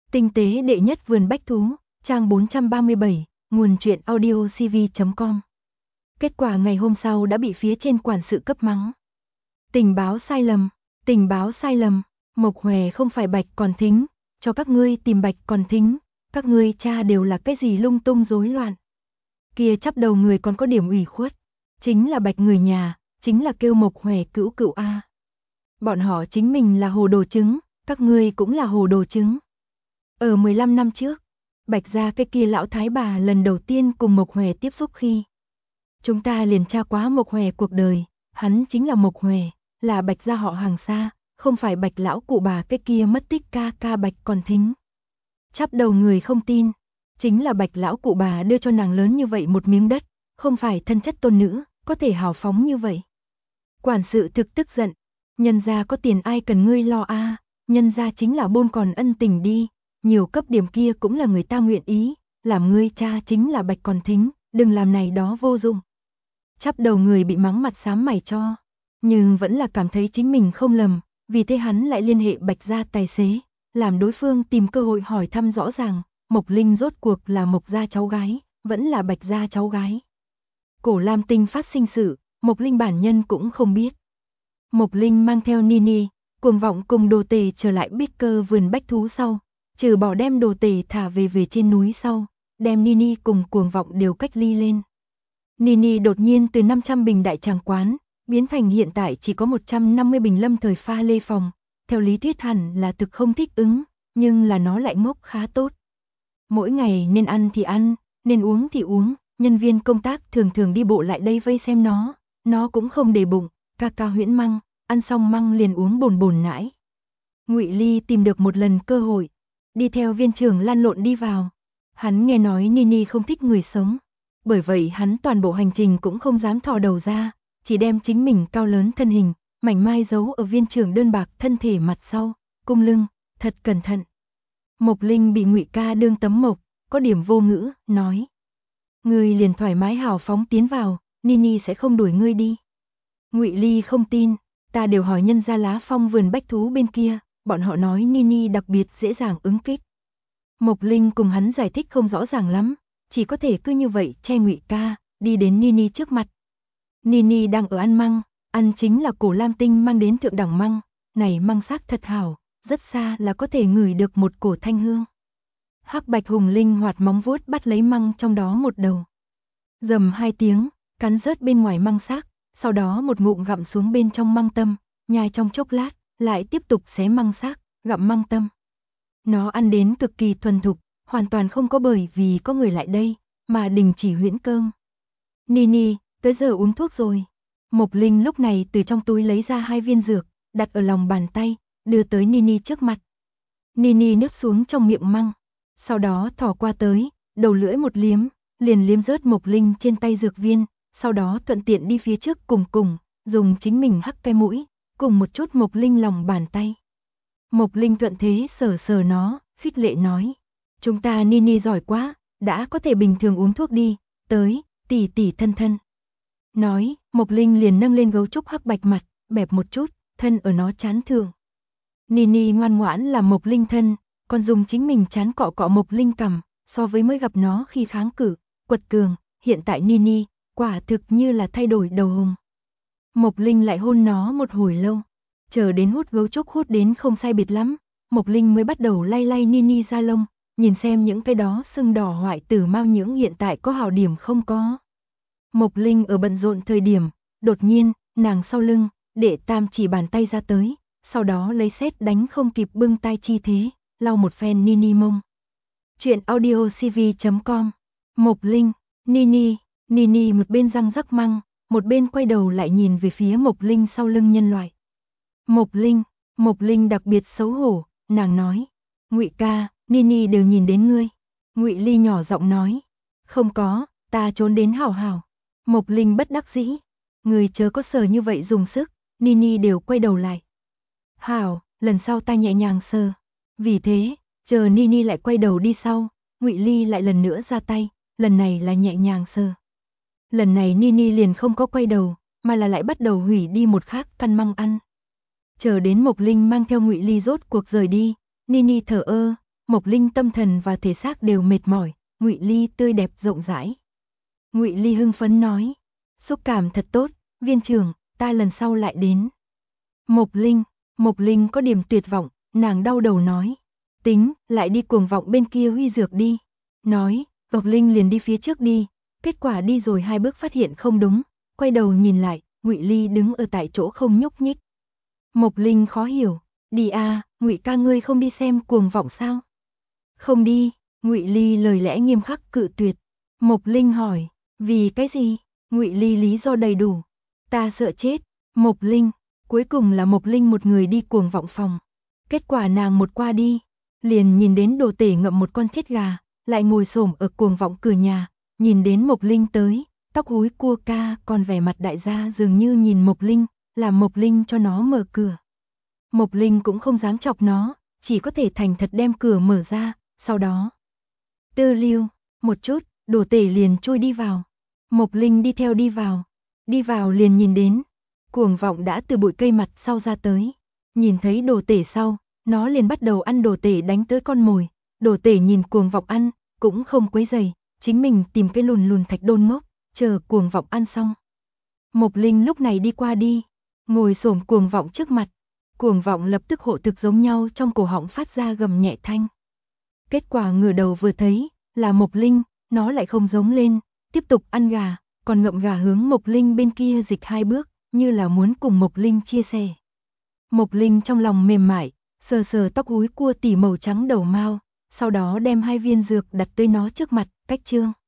Tinh tế đệ nhất vườn bách thú, trang 437, nguồn truyện audiocv.com. Kết quả ngày hôm sau đã bị phía trên quản sự cấp mắng. Tình báo sai lầm, Mộc Hòe không phải Bạch Còn Thính, cho các ngươi tìm Bạch Còn Thính, các ngươi tra đều là cái gì lung tung rối loạn. Kia chắp đầu người còn có điểm ủy khuất, chính là Bạch người nhà, chính là kêu Mộc Hòe cữu cữu a. Bọn họ chính mình là hồ đồ trứng, các ngươi cũng là hồ đồ trứng. Ở 15 năm trước, Bạch gia cái kia lão thái bà lần đầu tiên cùng Mộc Hòe tiếp xúc khi chúng ta liền tra quá Mộc Hòe cuộc đời, hắn chính là Mộc Hòe, là Bạch gia họ hàng xa, không phải Bạch lão cụ bà cái kia mất tích ca ca Bạch Còn Thính. Chắp đầu người không tin, chính là Bạch lão cụ bà đưa cho nàng lớn như vậy một miếng đất, không phải thân chất tôn nữ, có thể hào phóng như vậy. Quản sự thực tức giận, nhân gia có tiền ai cần ngươi lo a, nhân gia chính là bôn còn ân tình đi, nhiều cấp điểm kia cũng là người ta nguyện ý, làm ngươi cha chính là Bạch Còn Thính, đừng làm này đó vô dụng. Chắp đầu người bị mắng mặt xám mày cho, nhưng vẫn là cảm thấy chính mình không lầm, vì thế hắn lại liên hệ Bạch gia tài xế, làm đối phương tìm cơ hội hỏi thăm rõ ràng, Mộc Linh rốt cuộc là Mộc gia cháu gái, vẫn là Bạch gia cháu gái. Cổ Lam Tinh phát sinh sự, Mộc Linh bản nhân cũng không biết. Mộc Linh mang theo Nini, Cuồng Vọng cùng Đồ Tề trở lại Bích Cơ vườn bách thú sau, trừ bỏ đem Đồ Tề thả về trên núi sau, đem Nini cùng Cuồng Vọng đều cách ly lên. Nini đột nhiên từ 500 bình đại tràng quán, biến thành hiện tại chỉ có 150 bình lâm thời pha lê phòng, theo lý thuyết hẳn là thực không thích ứng, nhưng là nó lại ngốc khá tốt. Mỗi ngày nên ăn thì ăn, nên uống thì uống, nhân viên công tác thường thường đi bộ lại đây vây xem nó cũng không để bụng, ca ca huyễn măng, ăn xong măng liền uống bồn bồn nãi. Ngụy Ly tìm được một lần cơ hội, đi theo viên trưởng lăn lộn đi vào. Hắn nghe nói Nini không thích người sống, bởi vậy hắn toàn bộ hành trình cũng không dám thò đầu ra, chỉ đem chính mình cao lớn thân hình, mảnh mai giấu ở viên trưởng đơn bạc thân thể mặt sau, cung lưng, thật cẩn thận. Mộc Linh bị Ngụy ca đương tấm mộc, có điểm vô ngữ, nói: "Ngươi liền thoải mái hào phóng tiến vào, Nini sẽ không đuổi ngươi đi." Ngụy Ly không tin, ta đều hỏi nhân gia Lá Phong vườn bách thú bên kia, bọn họ nói Nini đặc biệt dễ dàng ứng kích. Mộc Linh cùng hắn giải thích không rõ ràng lắm, chỉ có thể cứ như vậy che Ngụy ca, đi đến Nini trước mặt. Nini đang ở ăn măng, ăn chính là Cổ Lam Tinh mang đến thượng đẳng măng, này măng sắc thật hảo, rất xa là có thể ngửi được một cổ thanh hương. Hắc Bạch Hùng linh hoạt móng vuốt bắt lấy măng trong đó một đầu. Rầm 2 tiếng, cắn rớt bên ngoài măng xác, sau đó một ngụm gặm xuống bên trong măng tâm, nhai trong chốc lát, lại tiếp tục xé măng xác, gặm măng tâm. Nó ăn đến cực kỳ thuần thục, hoàn toàn không có bởi vì có người lại đây, mà đình chỉ huyễn cơm. Nini, tới giờ uống thuốc rồi. Mộc Linh lúc này từ trong túi lấy ra 2 viên dược, đặt ở lòng bàn tay, đưa tới Nini trước mặt. Nini nuốt xuống trong miệng măng, sau đó thò qua tới, đầu lưỡi một liếm, liền liếm rớt Mộc Linh trên tay dược viên, sau đó thuận tiện đi phía trước cùng, dùng chính mình hắc cái mũi, cùng một chút Mộc Linh lòng bàn tay. Mộc Linh thuận thế sờ nó, khích lệ nói: "Chúng ta Nini giỏi quá, đã có thể bình thường uống thuốc đi, tới, tỉ tỉ thân thân." Nói, Mộc Linh liền nâng lên gấu trúc hắc bạch mặt, bẹp một chút, thân ở nó chán thượng. Nini ngoan ngoãn làm Mộc Linh thân, còn dùng chính mình chán cọ cọ Mộc Linh cằm, so với mới gặp nó khi kháng cự, quật cường, hiện tại Nini, quả thực như là thay đổi đầu hùng. Mộc Linh lại hôn nó một hồi lâu, chờ đến hút gấu trúc hút đến không sai biệt lắm, Mộc Linh mới bắt đầu lay Nini da lông, nhìn xem những cái đó sưng đỏ hoại tử mao nhưỡng hiện tại có hào điểm không có. Mộc Linh ở bận rộn thời điểm, đột nhiên, nàng sau lưng, Đệ Tam chỉ bàn tay ra tới, sau đó lấy sét đánh không kịp bưng tay chi thế, lau một phen Nini mông. Chuyện audiocv.com. Mộc Linh, Nini một bên răng rắc măng, một bên quay đầu lại nhìn về phía Mộc Linh sau lưng nhân loại. Mộc Linh đặc biệt xấu hổ, nàng nói: "Ngụy ca, Nini đều nhìn đến ngươi." Ngụy Ly nhỏ giọng nói: "Không có, ta trốn đến hảo hảo." Mộc Linh bất đắc dĩ: "Người chớ có sờ như vậy dùng sức." Nini đều quay đầu lại: "Hảo, lần sau ta nhẹ nhàng sờ." Vì thế, chờ Nini lại quay đầu đi sau, Ngụy Ly lại lần nữa ra tay, lần này là nhẹ nhàng sờ. Lần này Nini liền không có quay đầu, mà là lại bắt đầu hủy đi một khác căn măng ăn. Chờ đến Mộc Linh mang theo Ngụy Ly rốt cuộc rời đi, Nini thở ơ, Mộc Linh tâm thần và thể xác đều mệt mỏi, Ngụy Ly tươi đẹp rộng rãi. Ngụy Ly hưng phấn nói, xúc cảm thật tốt, viên trưởng, ta lần sau lại đến. Mộc Linh có điểm tuyệt vọng, nàng đau đầu nói, tính, lại đi cuồng vọng bên kia huy dược đi. Nói, Mộc Linh liền đi phía trước đi, kết quả đi rồi 2 bước phát hiện không đúng, quay đầu nhìn lại, Ngụy Ly đứng ở tại chỗ không nhúc nhích. Mộc Linh khó hiểu, đi à, Ngụy ca ngươi không đi xem cuồng vọng sao? Không đi, Ngụy Ly lời lẽ nghiêm khắc cự tuyệt. Mộc Linh hỏi, vì cái gì? Ngụy Ly lý do đầy đủ, ta sợ chết. Mộc Linh, cuối cùng là Mộc Linh một người đi cuồng vọng phòng. Kết quả nàng một qua đi, liền nhìn đến Đồ Tể ngậm một con chết gà, lại ngồi xổm ở cuồng vọng cửa nhà, nhìn đến Mộc Linh tới, tóc húi cua ca, còn vẻ mặt đại gia dường như nhìn Mộc Linh, làm Mộc Linh cho nó mở cửa. Mộc Linh cũng không dám chọc nó, chỉ có thể thành thật đem cửa mở ra, sau đó tư lưu, một chút, Đồ Tể liền chui đi vào. Mộc Linh đi theo đi vào liền nhìn đến, cuồng vọng đã từ bụi cây mặt sau ra tới, nhìn thấy Đồ Tể sau, nó liền bắt đầu ăn Đồ Tể đánh tới con mồi, Đồ Tể nhìn cuồng vọng ăn, cũng không quấy rầy, chính mình tìm cái lùn lùn thạch đôn ngốc, chờ cuồng vọng ăn xong. Mộc Linh lúc này đi qua đi, ngồi xổm cuồng vọng trước mặt, cuồng vọng lập tức hộ thực giống nhau trong cổ họng phát ra gầm nhẹ thanh. Kết quả ngửa đầu vừa thấy, là Mộc Linh, nó lại không giống lên, tiếp tục ăn gà, còn ngậm gà hướng Mộc Linh bên kia dịch 2 bước, như là muốn cùng Mộc Linh chia sẻ. Mộc Linh trong lòng mềm mại, sờ sờ tóc húi cua tỉ màu trắng đầu mao, sau đó đem 2 viên dược đặt tới nó trước mặt, cách trương.